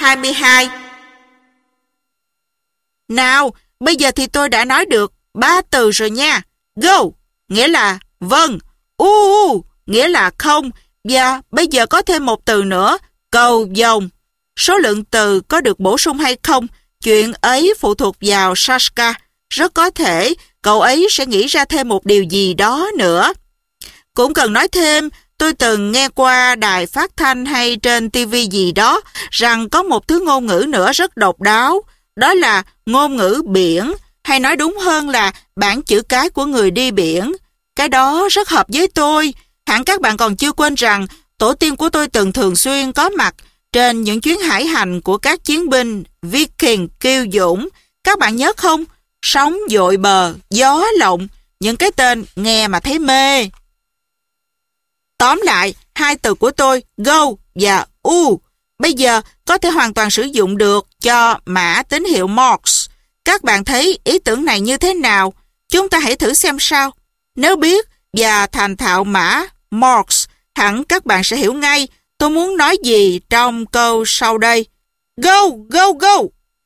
22. Nào, bây giờ thì tôi đã nói được 3 từ rồi nha. Go, nghĩa là vâng. Nghĩa là không. Và bây giờ có thêm một từ nữa, cầu vồng. Số lượng từ có được bổ sung hay không, chuyện ấy phụ thuộc vào Sashka. Rất có thể cậu ấy sẽ nghĩ ra thêm một điều gì đó nữa. Cũng cần nói thêm, tôi từng nghe qua đài phát thanh hay trên TV gì đó rằng có một thứ ngôn ngữ nữa rất độc đáo. Đó là ngôn ngữ biển, hay nói đúng hơn là bảng chữ cái của người đi biển. Cái đó rất hợp với tôi. Hẳn các bạn còn chưa quên rằng tổ tiên của tôi từng thường xuyên có mặt trên những chuyến hải hành của các chiến binh Viking kiêu dũng. Các bạn nhớ không? Sóng dội bờ, gió lộng, những cái tên nghe mà thấy mê. Tóm lại, 2 từ của tôi, go và bây giờ có thể hoàn toàn sử dụng được cho mã tín hiệu Morse. Các bạn thấy ý tưởng này như thế nào? Chúng ta hãy thử xem sao. Nếu biết và thành thạo mã Morse, hẳn các bạn sẽ hiểu ngay tôi muốn nói gì trong câu sau đây. Go, go, go.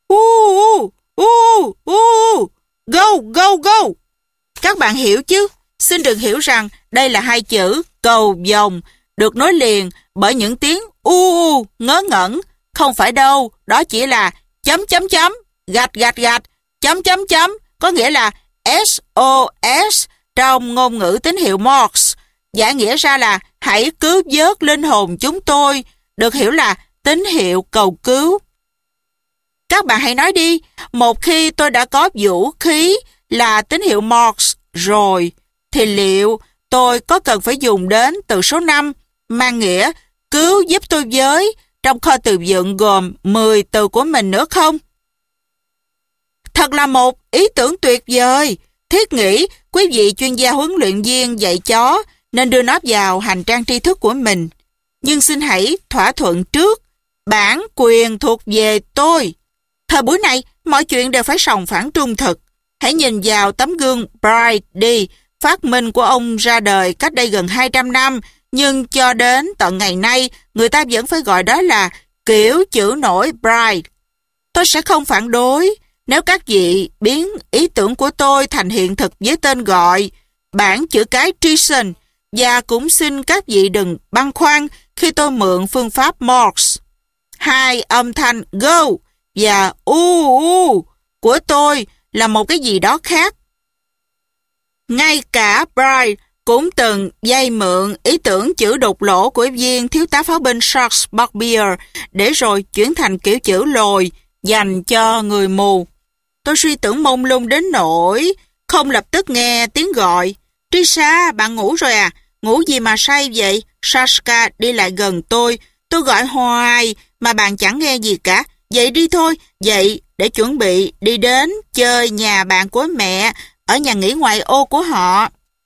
Go, go, go. Các bạn hiểu chứ? Xin đừng hiểu rằng đây là 2 chữ cầu vồng được nối liền bởi những tiếng ngớ ngẩn. Không phải đâu, đó chỉ là chấm chấm chấm, gạch gạch gạch, chấm chấm chấm, có nghĩa là SOS trong ngôn ngữ tín hiệu Morse. Giải nghĩa ra là hãy cứu vớt linh hồn chúng tôi, được hiểu là tín hiệu cầu cứu. Các bạn hãy nói đi, một khi tôi đã có vũ khí là tín hiệu Morse rồi, thì liệu tôi có cần phải dùng đến từ số 5 mang nghĩa cứu giúp tôi với trong kho từ vựng gồm 10 từ của mình nữa không? Thật là một ý tưởng tuyệt vời. Thiết nghĩ quý vị chuyên gia huấn luyện viên dạy chó nên đưa nó vào hành trang tri thức của mình. Nhưng xin hãy thỏa thuận trước, bản quyền thuộc về tôi. Thời buổi này, mọi chuyện đều phải sòng phẳng trung thực. Hãy nhìn vào tấm gương Bright đi. Phát minh của ông ra đời cách đây gần 200 năm, nhưng cho đến tận ngày nay, người ta vẫn phải gọi đó là kiểu chữ nổi Bright. Tôi sẽ không phản đối nếu các vị biến ý tưởng của tôi thành hiện thực với tên gọi bảng chữ cái Treason, và cũng xin các vị đừng băn khoăn khi tôi mượn phương pháp Morse. 2 âm thanh go và của tôi là một cái gì đó khác. Ngay cả Bright cũng từng vay mượn ý tưởng chữ đục lỗ của viên thiếu tá pháo binh Charles Barbier để rồi chuyển thành kiểu chữ lồi dành cho người mù. Tôi suy tưởng mông lung đến nỗi không lập tức nghe tiếng gọi. Trisha, bạn ngủ rồi à? Ngủ gì mà say vậy? Sashka đi lại gần tôi gọi hoài mà bạn chẳng nghe gì cả. Dậy đi thôi, dậy để chuẩn bị đi đến chơi nhà bạn của mẹ ở nhà nghỉ ngoại ô của họ.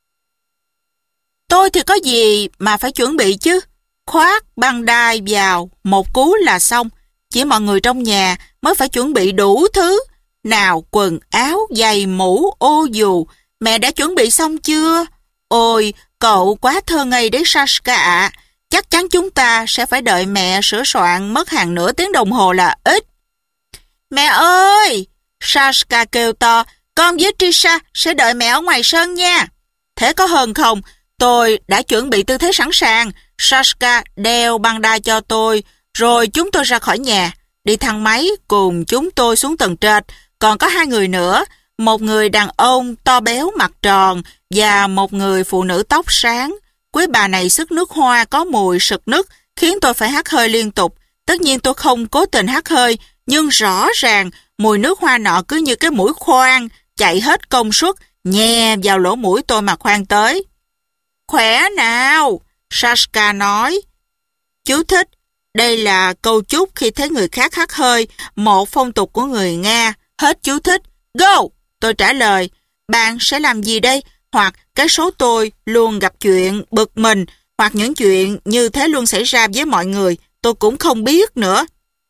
Tôi thì có gì mà phải chuẩn bị chứ? Khoác băng đai vào một cú là xong. Chỉ mọi người trong nhà mới phải chuẩn bị đủ thứ. Nào quần áo, giày, mũ, ô dù. Mẹ đã chuẩn bị xong chưa? Ôi, cậu quá thơ ngây đấy Sashka ạ. Chắc chắn chúng ta sẽ phải đợi mẹ sửa soạn mất hàng nửa tiếng đồng hồ là ít. Mẹ ơi! Sashka kêu to, con với Trisha sẽ đợi mẹ ở ngoài sân nha. Thế có hơn không? Tôi đã chuẩn bị tư thế sẵn sàng. Sashka đeo băng đai cho tôi, rồi chúng tôi ra khỏi nhà. Đi thang máy cùng chúng tôi xuống tầng trệt. Còn có 2 người nữa, một người đàn ông to béo mặt tròn và một người phụ nữ tóc sáng. Quý bà này sức nước hoa có mùi sực nức khiến tôi phải hắt hơi liên tục. Tất nhiên tôi không cố tình hắt hơi, nhưng rõ ràng mùi nước hoa nọ cứ như cái mũi khoan chạy hết công suất nhè vào lỗ mũi tôi mà khoan tới. Khỏe nào, Sashka nói. Chú thích, đây là câu chúc khi thấy người khác hắt hơi, một phong tục của người Nga. Hết chú thích. Go! Tôi trả lời. Bạn sẽ làm gì đây? Hoặc cái số tôi luôn gặp chuyện bực mình, hoặc những chuyện như thế luôn xảy ra với mọi người. Tôi cũng không biết nữa.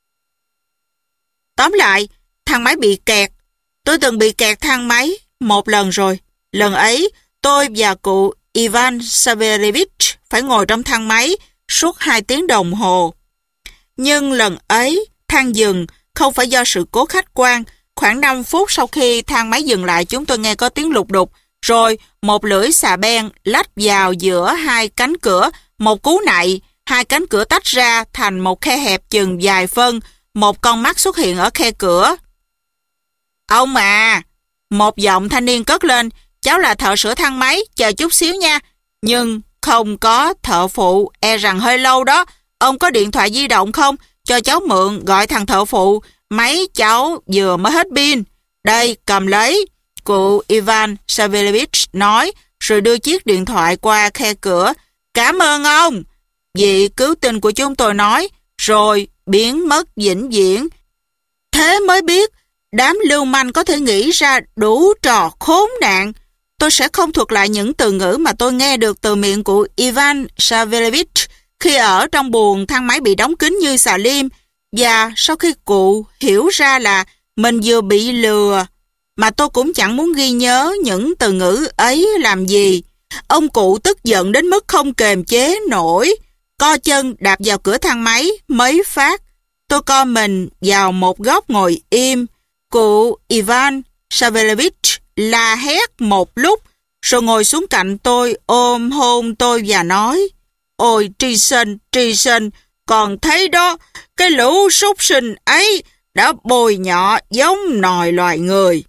Tóm lại, thang máy bị kẹt. Tôi từng bị kẹt thang máy một lần rồi. Lần ấy, tôi và cụ Ivan Severevich phải ngồi trong thang máy suốt 2 tiếng đồng hồ. Nhưng lần ấy, thang dừng, không phải do sự cố khách quan. Khoảng 5 phút sau khi thang máy dừng lại, chúng tôi nghe có tiếng lục đục, rồi một lưỡi xà beng lách vào giữa hai cánh cửa, một cú nạy, hai cánh cửa tách ra thành một khe hẹp chừng vài phân, một con mắt xuất hiện ở khe cửa. Ông à! Một giọng thanh niên cất lên, cháu là thợ sửa thang máy, chờ chút xíu nha. Nhưng không có thợ phụ, e rằng hơi lâu đó. Ông có điện thoại di động không? Cho cháu mượn, gọi thằng thợ phụ. Máy cháu vừa mới hết pin. Đây, cầm lấy. Cụ Ivan Savelevich nói, rồi đưa chiếc điện thoại qua khe cửa. Cảm ơn ông. Vị cứu tinh của chúng tôi nói, rồi biến mất vĩnh viễn. Thế mới biết, đám lưu manh có thể nghĩ ra đủ trò khốn nạn. Tôi sẽ không thuật lại những từ ngữ mà tôi nghe được từ miệng của Ivan Savelevich khi ở trong buồng thang máy bị đóng kín như xà lim, và sau khi cụ hiểu ra là mình vừa bị lừa, mà tôi cũng chẳng muốn ghi nhớ những từ ngữ ấy làm gì. Ông cụ tức giận đến mức không kềm chế nổi, co chân đạp vào cửa thang máy mấy phát. Tôi co mình vào một góc ngồi im. Cụ Ivan Savelevich la hét một lúc, rồi ngồi xuống cạnh tôi, ôm hôn tôi và nói, ôi Trison, còn thấy đó, cái lũ súc sinh ấy đã bôi nhọ giống nòi loài người.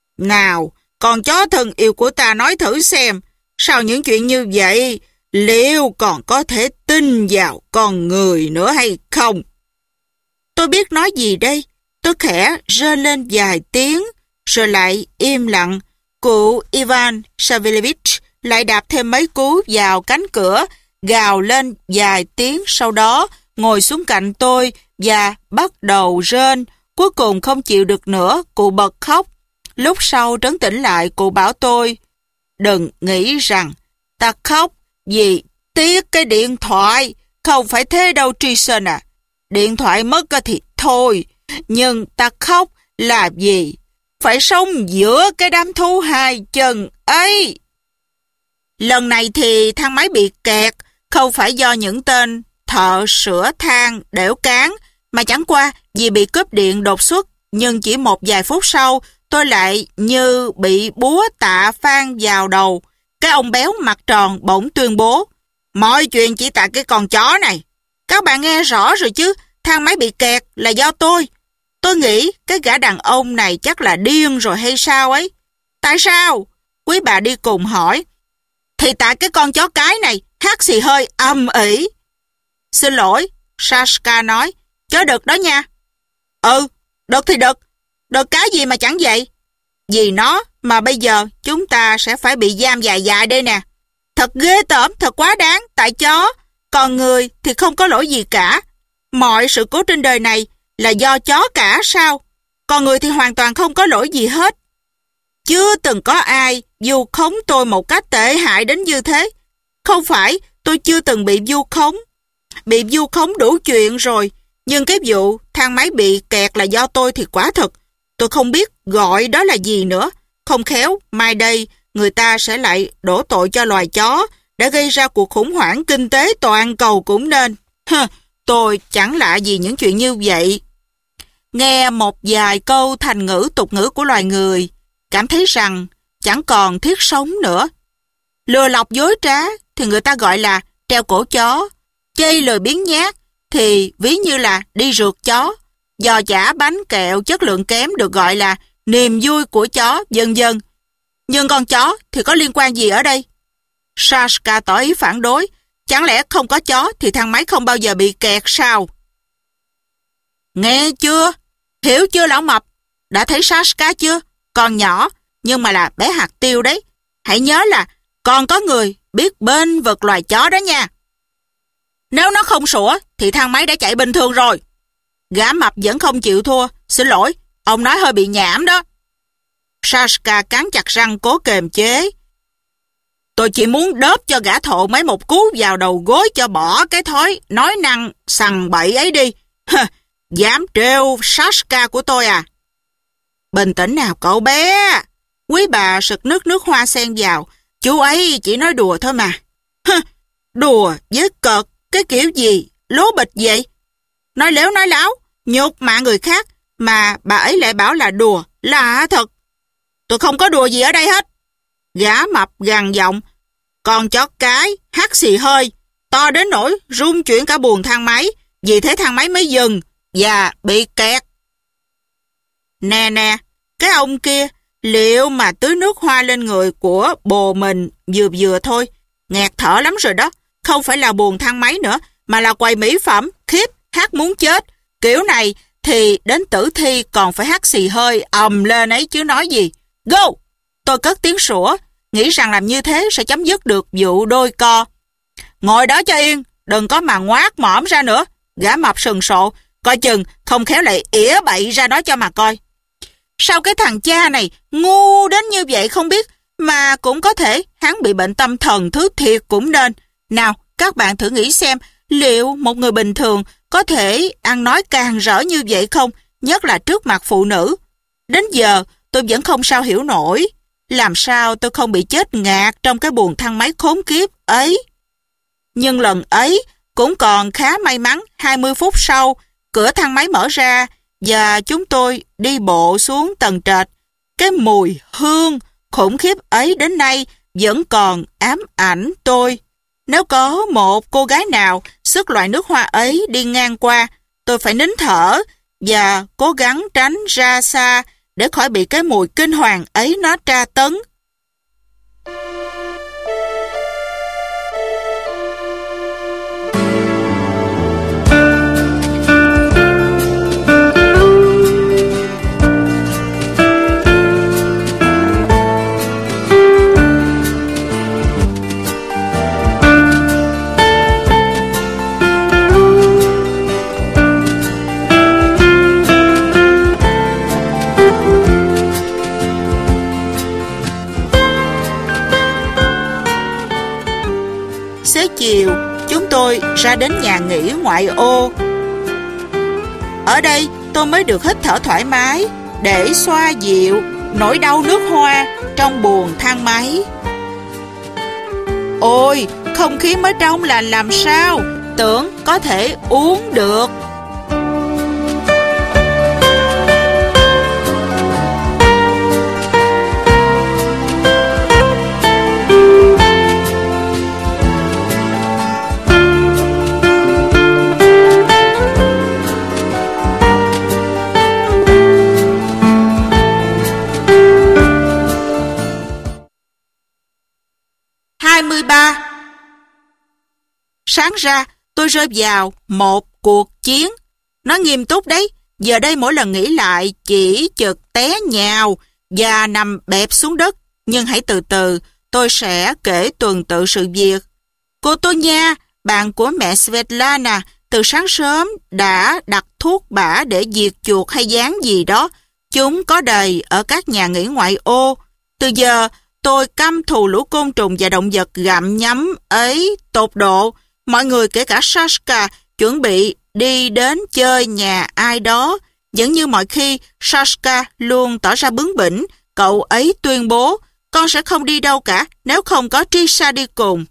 Nào, con chó thân yêu của ta nói thử xem, sao những chuyện như vậy, liệu còn có thể tin vào con người nữa hay không? Tôi biết nói gì đây? Tôi khẽ rên lên vài tiếng, rồi lại im lặng. Cụ Ivan Savelevich lại đạp thêm mấy cú vào cánh cửa, gào lên vài tiếng, sau đó ngồi xuống cạnh tôi và bắt đầu rên. Cuối cùng không chịu được nữa, cụ bật khóc. Lúc sau trấn tĩnh lại, cụ bảo tôi, đừng nghĩ rằng ta khóc vì tiếc cái điện thoại. Không phải thế đâu Trison à. Điện thoại mất thì thôi, nhưng ta khóc là vì phải sống giữa cái đám thú hai chân ấy. Lần này thì thang máy bị kẹt, không phải do những tên thợ sửa thang đẽo cán, mà chẳng qua vì bị cúp điện đột xuất. Nhưng chỉ một vài phút sau, tôi lại như bị búa tạ phang vào đầu. Cái ông béo mặt tròn bỗng tuyên bố, mọi chuyện chỉ tại cái con chó này. Các bạn nghe rõ rồi chứ, thang máy bị kẹt là do tôi. Tôi nghĩ cái gã đàn ông này chắc là điên rồi hay sao ấy. Tại sao? Quý bà đi cùng hỏi. Thì tại cái con chó cái này hắt xì hơi âm ỉ. Xin lỗi, Sashka nói, chó đực đó nha. Ừ, đực thì đực. Đực cái gì mà chẳng vậy? Vì nó mà bây giờ chúng ta sẽ phải bị giam dài dài đây nè. Thật ghê tởm, thật quá đáng, tại chó. Còn người thì không có lỗi gì cả. Mọi sự cố trên đời này là do chó cả sao? Còn người thì hoàn toàn không có lỗi gì hết. Chưa từng có ai vu khống tôi một cách tệ hại đến như thế. Không phải tôi chưa từng bị vu khống. Bị vu khống đủ chuyện rồi. Nhưng cái vụ thang máy bị kẹt là do tôi thì quả thật. Tôi không biết gọi đó là gì nữa. Không khéo, mai đây người ta sẽ lại đổ tội cho loài chó đã gây ra cuộc khủng hoảng kinh tế toàn cầu cũng nên. Tôi chẳng lạ gì những chuyện như vậy. Nghe một vài câu thành ngữ tục ngữ của loài người, cảm thấy rằng chẳng còn thiết sống nữa. Lừa lọc dối trá thì người ta gọi là treo cổ chó. Chây lời biếng nhác thì ví như là đi rượt chó. Giò chả bánh kẹo chất lượng kém được gọi là niềm vui của chó, vân vân. Nhưng con chó thì có liên quan gì ở đây? Sashka tỏ ý phản đối. Chẳng lẽ không có chó thì thang máy không bao giờ bị kẹt sao? Nghe chưa? Hiểu chưa lão mập? Đã thấy Sashka chưa? Còn nhỏ, nhưng mà là bé hạt tiêu đấy. Hãy nhớ là còn có người biết bênh vực loài chó đó nha. Nếu nó không sủa thì thang máy đã chạy bình thường rồi. Gã mập vẫn không chịu thua. Xin lỗi, ông nói hơi bị nhảm đó. Sashka cắn chặt răng cố kềm chế. Tôi chỉ muốn đớp cho gã thộ mấy một cú vào đầu gối cho bỏ cái thói nói năng sằng bậy ấy đi. Dám trêu Sashka của tôi à? Bình tĩnh nào cậu bé. Quý bà sực nước hoa sen vào. Chú ấy chỉ nói đùa thôi mà. Đùa với cợt cái kiểu gì lố bịch vậy? Nói lếu nói láo. Nhục mạ người khác mà bà ấy lại bảo là đùa, lạ thật. Tôi không có đùa gì ở đây hết. Gã mập gằn giọng, con chó cái hắt xì hơi, to đến nỗi rung chuyển cả buồng thang máy, vì thế thang máy mới dừng và bị kẹt. Nè nè, cái ông kia, liệu mà tưới nước hoa lên người của bồ mình vừa vừa thôi, nghẹt thở lắm rồi đó. Không phải là buồng thang máy nữa, mà là quầy mỹ phẩm. Khiếp, hát muốn chết. Kiểu này thì đến tử thi còn phải hắt xì hơi ầm lên ấy chứ nói gì. Go! Tôi cất tiếng sủa, nghĩ rằng làm như thế sẽ chấm dứt được vụ đôi co. Ngồi đó cho yên, đừng có mà ngoác mõm ra nữa. Gã mập sừng sộ, coi chừng không khéo lại ỉa bậy ra đó cho mà coi. Sao cái thằng cha này ngu đến như vậy không biết, mà cũng có thể hắn bị bệnh tâm thần thứ thiệt cũng nên. Nào, các bạn thử nghĩ xem, liệu một người bình thường có thể ăn nói càng rỡ như vậy không, nhất là trước mặt phụ nữ. Đến giờ tôi vẫn không sao hiểu nổi, làm sao tôi không bị chết ngạt trong cái buồng thang máy khốn kiếp ấy. Nhưng lần ấy cũng còn khá may mắn, 20 phút sau, cửa thang máy mở ra và chúng tôi đi bộ xuống tầng trệt. Cái mùi hương khủng khiếp ấy đến nay vẫn còn ám ảnh tôi. Nếu có một cô gái nào xức loại nước hoa ấy đi ngang qua, tôi phải nín thở và cố gắng tránh ra xa để khỏi bị cái mùi kinh hoàng ấy nó tra tấn. Xế chiều, chúng tôi ra đến nhà nghỉ ngoại ô. Ở đây tôi mới được hít thở thoải mái để xoa dịu nỗi đau nước hoa trong buồng thang máy. Ôi, không khí mới trong lành làm sao, tưởng có thể uống được. Sáng ra, tôi rơi vào một cuộc chiến. Nó nghiêm túc đấy, giờ đây mỗi lần nghĩ lại chỉ chợt té nhào và nằm bẹp xuống đất. Nhưng hãy từ từ, tôi sẽ kể tuần tự sự việc. Cô Tonya, bạn của mẹ Svetlana, từ sáng sớm đã đặt thuốc bã để diệt chuột hay gián gì đó. Chúng có đầy ở các nhà nghỉ ngoại ô. Từ giờ, tôi căm thù lũ côn trùng và động vật gặm nhấm ấy tột độ. Mọi người kể cả Sashka chuẩn bị đi đến chơi nhà ai đó. Vẫn như mọi khi, Sashka luôn tỏ ra bướng bỉnh. Cậu ấy tuyên bố, con sẽ không đi đâu cả nếu không có Trisha đi cùng.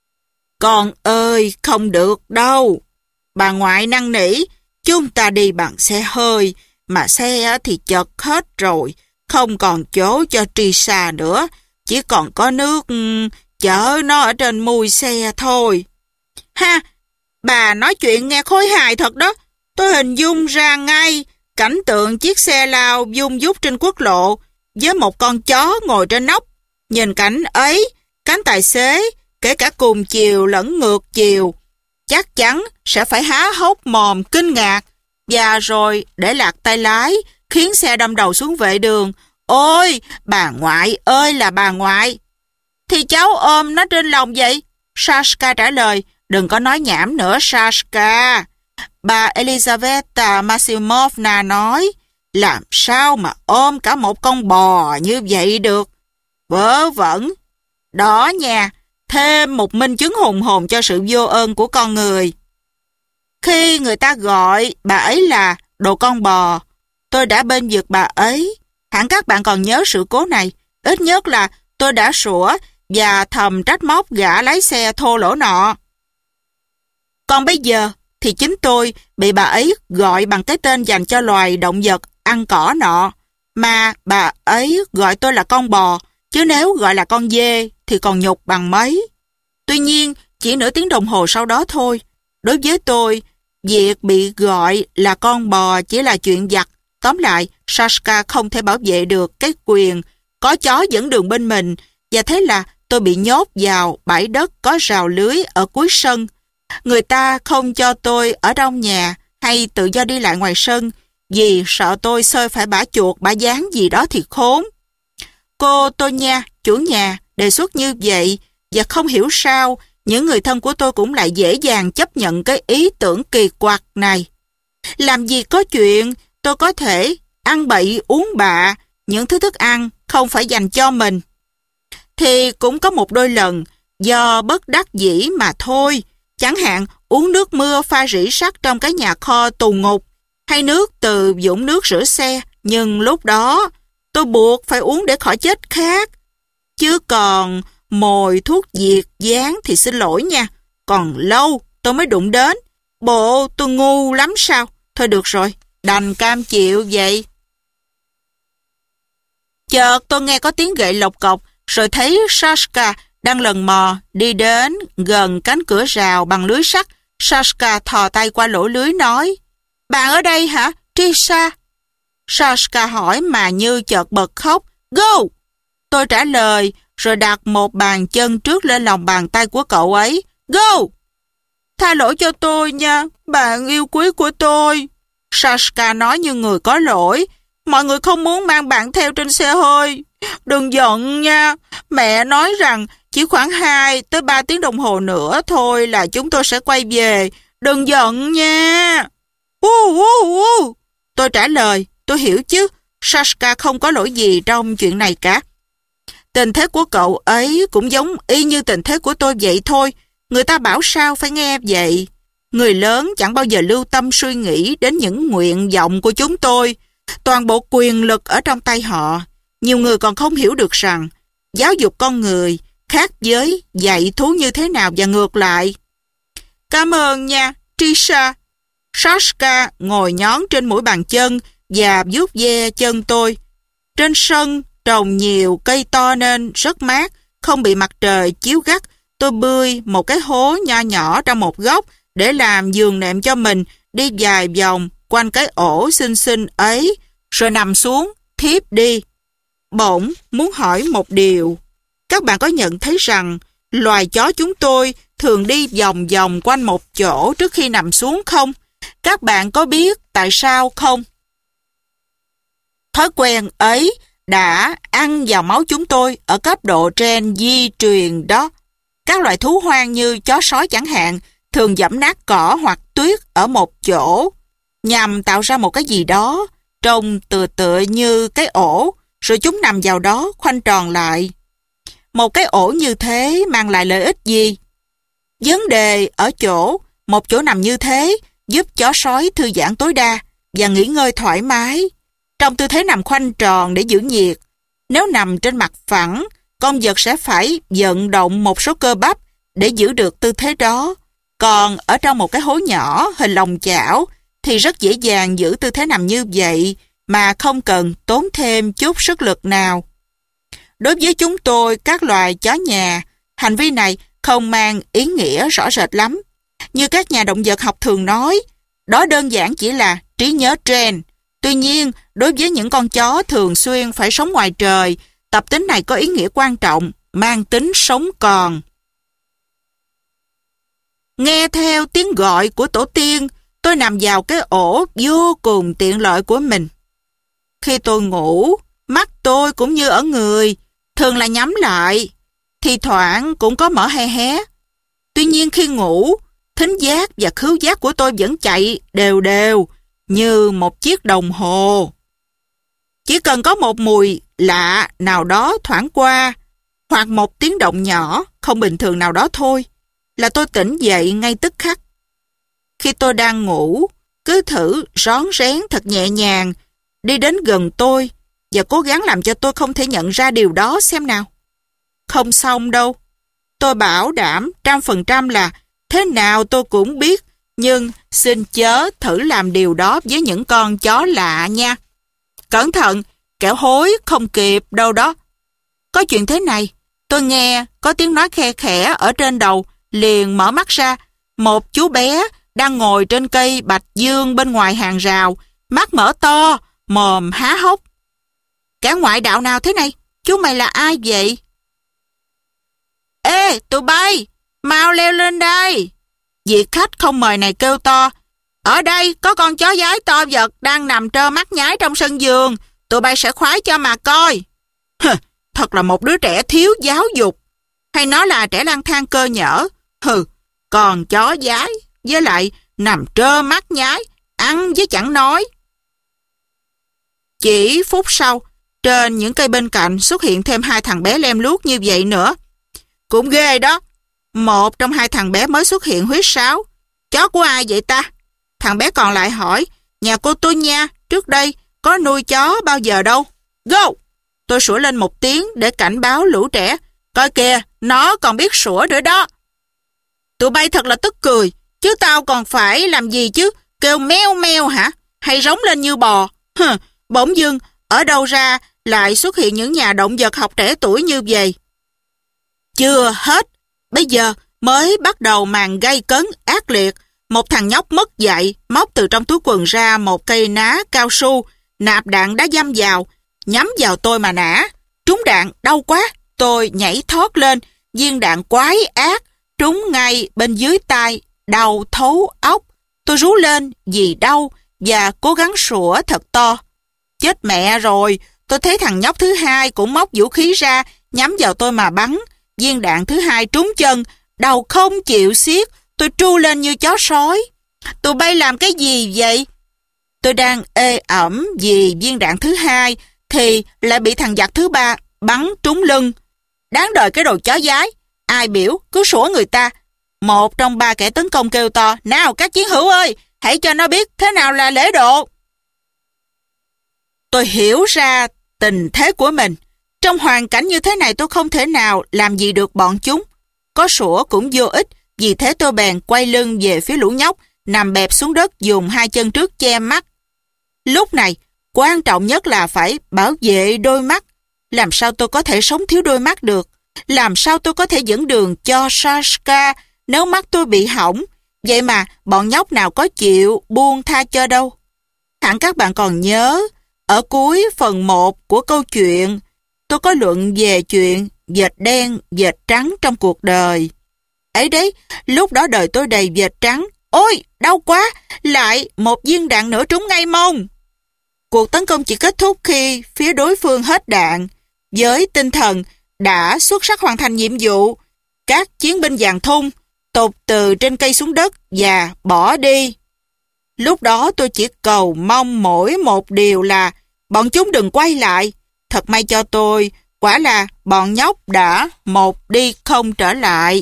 Con ơi, không được đâu. Bà ngoại năn nỉ, chúng ta đi bằng xe hơi, mà xe thì chật hết rồi, không còn chỗ cho Trisha nữa, chỉ còn có nước chở nó ở trên mui xe thôi. Ha, bà nói chuyện nghe khôi hài thật đó. Tôi hình dung ra ngay cảnh tượng chiếc xe lao vung vút trên quốc lộ với một con chó ngồi trên nóc. Nhìn cảnh ấy, cánh tài xế, kể cả cùng chiều lẫn ngược chiều, chắc chắn sẽ phải há hốc mồm kinh ngạc và rồi để lạc tay lái, khiến xe đâm đầu xuống vệ đường. Ôi, bà ngoại ơi là bà ngoại. Thì cháu ôm nó trên lòng vậy. Sashka trả lời. Đừng có nói nhảm nữa, Sashka. Bà Elizaveta Maximovna nói, làm sao mà ôm cả một con bò như vậy được? Vớ vẩn. Đó nha, thêm một minh chứng hùng hồn cho sự vô ơn của con người. Khi người ta gọi bà ấy là đồ con bò, tôi đã bênh vực bà ấy. Hẳn các bạn còn nhớ sự cố này. Ít nhất là tôi đã sủa và thầm trách móc gã lái xe thô lỗ nọ. Còn bây giờ thì chính tôi bị bà ấy gọi bằng cái tên dành cho loài động vật ăn cỏ nọ. Mà bà ấy gọi tôi là con bò, chứ nếu gọi là con dê thì còn nhục bằng mấy. Tuy nhiên, chỉ nửa tiếng đồng hồ sau đó thôi. Đối với tôi, việc bị gọi là con bò chỉ là chuyện vặt. Tóm lại, Sashka không thể bảo vệ được cái quyền có chó dẫn đường bên mình, và thế là tôi bị nhốt vào bãi đất có rào lưới ở cuối sân. Người ta không cho tôi ở trong nhà hay tự do đi lại ngoài sân vì sợ tôi xơi phải bả chuột, bả gián gì đó thì khốn. Cô Tonya, chủ nhà, đề xuất như vậy, và không hiểu sao những người thân của tôi cũng lại dễ dàng chấp nhận cái ý tưởng kỳ quặc này. Làm gì có chuyện tôi có thể ăn bậy uống bạ những thứ thức ăn không phải dành cho mình. Thì cũng có một đôi lần do bất đắc dĩ mà thôi. Chẳng hạn uống nước mưa pha rỉ sắt trong cái nhà kho tù ngục, hay nước từ vũng nước rửa xe. Nhưng lúc đó tôi buộc phải uống để khỏi chết khát. Chứ còn mồi thuốc diệt gián thì xin lỗi nha, còn lâu tôi mới đụng đến. Bộ tôi ngu lắm sao? Thôi được rồi, đành cam chịu vậy. Chợt tôi nghe có tiếng gậy lộc cọc, rồi thấy Sashka đang lần mò đi đến gần cánh cửa rào bằng lưới sắt. Sashka thò tay qua lỗ lưới nói: "Bạn ở đây hả, Trisha?" Sashka hỏi mà như chợt bật khóc. "Go!" Tôi trả lời, rồi đặt một bàn chân trước lên lòng bàn tay của cậu ấy. "Go!" "Tha lỗi cho tôi nha, bạn yêu quý của tôi." Sashka nói như người có lỗi. "Mọi người không muốn mang bạn theo trên xe hơi. Đừng giận nha. Mẹ nói rằng chỉ khoảng 2 tới 3 tiếng đồng hồ nữa thôi là chúng tôi sẽ quay về. Đừng giận nha." Tôi trả lời, tôi hiểu chứ. Sashka không có lỗi gì trong chuyện này cả. Tình thế của cậu ấy cũng giống y như tình thế của tôi vậy thôi. Người ta bảo sao phải nghe vậy. Người lớn chẳng bao giờ lưu tâm suy nghĩ đến những nguyện vọng của chúng tôi. Toàn bộ quyền lực ở trong tay họ. Nhiều người còn không hiểu được rằng giáo dục con người khác với dạy thú như thế nào và ngược lại. "Cảm ơn nha, Trisha." Sashka ngồi nhón trên mũi bàn chân và vuốt ve chân tôi. Trên sân trồng nhiều cây to nên rất mát, không bị mặt trời chiếu gắt. Tôi bươi một cái hố nho nhỏ trong một góc để làm giường nệm cho mình, đi vài vòng quanh cái ổ xinh xinh ấy, rồi nằm xuống, thiếp đi. Bỗng muốn hỏi một điều. Các bạn có nhận thấy rằng loài chó chúng tôi thường đi vòng vòng quanh một chỗ trước khi nằm xuống không? Các bạn có biết tại sao không? Thói quen ấy đã ăn vào máu chúng tôi ở cấp độ gen di truyền đó. Các loài thú hoang như chó sói chẳng hạn thường giẫm nát cỏ hoặc tuyết ở một chỗ nhằm tạo ra một cái gì đó trông tựa như cái ổ, rồi chúng nằm vào đó khoanh tròn lại. Một cái ổ như thế mang lại lợi ích gì? Vấn đề ở chỗ một chỗ nằm như thế giúp chó sói thư giãn tối đa và nghỉ ngơi thoải mái trong tư thế nằm khoanh tròn để giữ nhiệt. Nếu nằm trên mặt phẳng, con vật sẽ phải vận động một số cơ bắp để giữ được tư thế đó. Còn ở trong một cái hố nhỏ hình lòng chảo thì rất dễ dàng giữ tư thế nằm như vậy mà không cần tốn thêm chút sức lực nào. Đối với chúng tôi, các loài chó nhà, hành vi này không mang ý nghĩa rõ rệt lắm. Như các nhà động vật học thường nói, đó đơn giản chỉ là trí nhớ gen. Tuy nhiên, đối với những con chó thường xuyên phải sống ngoài trời, tập tính này có ý nghĩa quan trọng, mang tính sống còn. Nghe theo tiếng gọi của tổ tiên, tôi nằm vào cái ổ vô cùng tiện lợi của mình. Khi tôi ngủ, mắt tôi cũng như ở người, thường là nhắm lại, thì thoảng cũng có mở hé hé. Tuy nhiên khi ngủ, thính giác và khứu giác của tôi vẫn chạy đều đều như một chiếc đồng hồ. Chỉ cần có một mùi lạ nào đó thoảng qua, hoặc một tiếng động nhỏ không bình thường nào đó thôi, là tôi tỉnh dậy ngay tức khắc. Khi tôi đang ngủ, cứ thử rón rén thật nhẹ nhàng, đi đến gần tôi và cố gắng làm cho tôi không thể nhận ra điều đó xem nào. Không xong đâu. Tôi bảo đảm 100% là thế nào tôi cũng biết Nhưng xin chớ thử làm điều đó với những con chó lạ nha. Cẩn thận, kẻo hối không kịp đâu đó. Có chuyện thế này, tôi nghe có tiếng nói khe khẽ ở trên đầu, liền mở mắt ra. Một chú bé đang ngồi trên cây bạch dương bên ngoài hàng rào, mắt mở to, mồm há hốc. Kẻ ngoại đạo nào thế này? Chú mày là ai vậy? Ê, tụi bay, mau leo lên đây. Vị khách không mời này kêu to. Ở đây có con chó dái to vật đang nằm trơ mắt nhái trong sân vườn. Tụi bay sẽ khoái cho mà coi. Thật là một đứa trẻ thiếu giáo dục. Hay nó là trẻ lang thang cơ nhở. Còn chó dái, với lại nằm trơ mắt nhái, ăn với chẳng nói. Chỉ phút sau, trên những cây bên cạnh xuất hiện thêm 2 thằng bé lem luốc như vậy nữa. Cũng ghê đó. Một trong 2 thằng bé mới xuất hiện huýt sáo. Chó của ai vậy ta? Thằng bé còn lại hỏi. Nhà cô tôi nha, trước đây có nuôi chó bao giờ đâu. Go! Tôi sủa lên một tiếng để cảnh báo lũ trẻ. Coi kìa, nó còn biết sủa nữa đó. Tụi bay thật là tức cười. Chứ tao còn phải làm gì chứ? Kêu meo meo hả? Hay rống lên như bò? Bỗng dưng, ở đâu ra lại xuất hiện những nhà động vật học trẻ tuổi như vậy? Chưa hết. Bây giờ mới bắt đầu màn gay cấn ác liệt. Một thằng nhóc mất dạy, móc từ trong túi quần ra một cây ná cao su, nạp đạn đá dăm vào, nhắm vào tôi mà nã. Trúng đạn, đau quá. Tôi nhảy thoát lên, viên đạn quái ác, trúng ngay bên dưới tai, đau thấu óc. Tôi rú lên vì đau và cố gắng sủa thật to. Chết mẹ rồi, tôi thấy thằng nhóc thứ hai cũng móc vũ khí ra, nhắm vào tôi mà bắn. Viên đạn thứ hai trúng chân, đầu không chịu xiết, tôi tru lên như chó sói. Tụi bay làm cái gì vậy? Tôi đang ê ẩm vì viên đạn thứ hai, thì lại bị thằng giặc thứ ba bắn trúng lưng. Đáng đời cái đồ chó dái, ai biểu cứ sủa người ta. Một trong 3 kẻ tấn công kêu to, nào các chiến hữu ơi, hãy cho nó biết thế nào là lễ độ. Tôi hiểu ra tình thế của mình. Trong hoàn cảnh như thế này tôi không thể nào làm gì được bọn chúng. Có sủa cũng vô ích, vì thế tôi bèn quay lưng về phía lũ nhóc, nằm bẹp xuống đất dùng 2 chân trước che mắt. Lúc này, quan trọng nhất là phải bảo vệ đôi mắt. Làm sao tôi có thể sống thiếu đôi mắt được? Làm sao tôi có thể dẫn đường cho Sashka nếu mắt tôi bị hỏng? Vậy mà bọn nhóc nào có chịu buông tha cho đâu. Hẳn các bạn còn nhớ, ở cuối phần 1 của câu chuyện, tôi có luận về chuyện vệt đen, vệt trắng trong cuộc đời. Ấy đấy, lúc đó đời tôi đầy vệt trắng. Ôi, đau quá, lại một viên đạn nữa trúng ngay mông. Cuộc tấn công chỉ kết thúc khi phía đối phương hết đạn. Với tinh thần đã xuất sắc hoàn thành nhiệm vụ, các chiến binh dàn thun tụt từ trên cây xuống đất và bỏ đi. Lúc đó tôi chỉ cầu mong mỗi một điều là bọn chúng đừng quay lại. Thật may cho tôi, quả là bọn nhóc đã một đi không trở lại.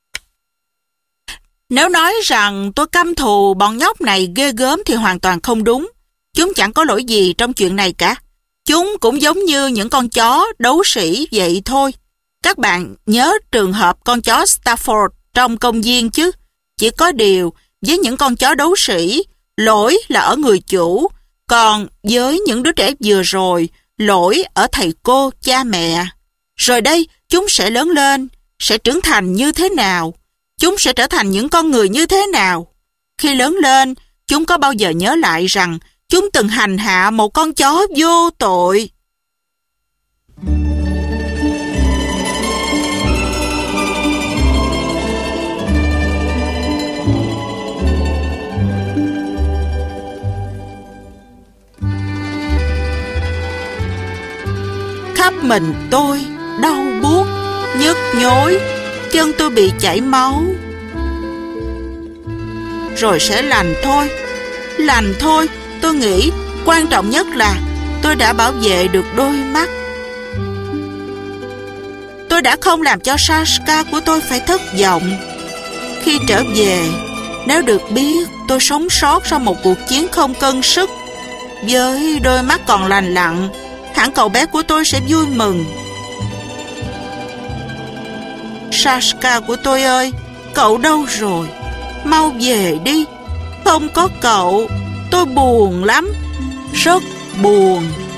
Nếu nói rằng tôi căm thù bọn nhóc này ghê gớm thì hoàn toàn không đúng. Chúng chẳng có lỗi gì trong chuyện này cả. Chúng cũng giống như những con chó đấu sĩ vậy thôi. Các bạn nhớ trường hợp con chó Stafford trong công viên chứ? Chỉ có điều, với những con chó đấu sĩ, lỗi là ở người chủ. Còn với những đứa trẻ vừa rồi, lỗi ở thầy cô, cha mẹ. Rồi đây, chúng sẽ lớn lên, sẽ trưởng thành như thế nào? Chúng sẽ trở thành những con người như thế nào? Khi lớn lên, chúng có bao giờ nhớ lại rằng chúng từng hành hạ một con chó vô tội? Khắp mình tôi đau buốt, nhức nhối, chân tôi bị chảy máu. Rồi sẽ lành thôi, tôi nghĩ quan trọng nhất là tôi đã bảo vệ được đôi mắt. Tôi đã không làm cho Sashka của tôi phải thất vọng. Khi trở về, nếu được biết tôi sống sót sau một cuộc chiến không cân sức, với đôi mắt còn lành lặn, hẳn cậu bé của tôi sẽ vui mừng. Sashka của tôi ơi, cậu đâu rồi? Mau về đi, Không có cậu, tôi buồn lắm, rất buồn.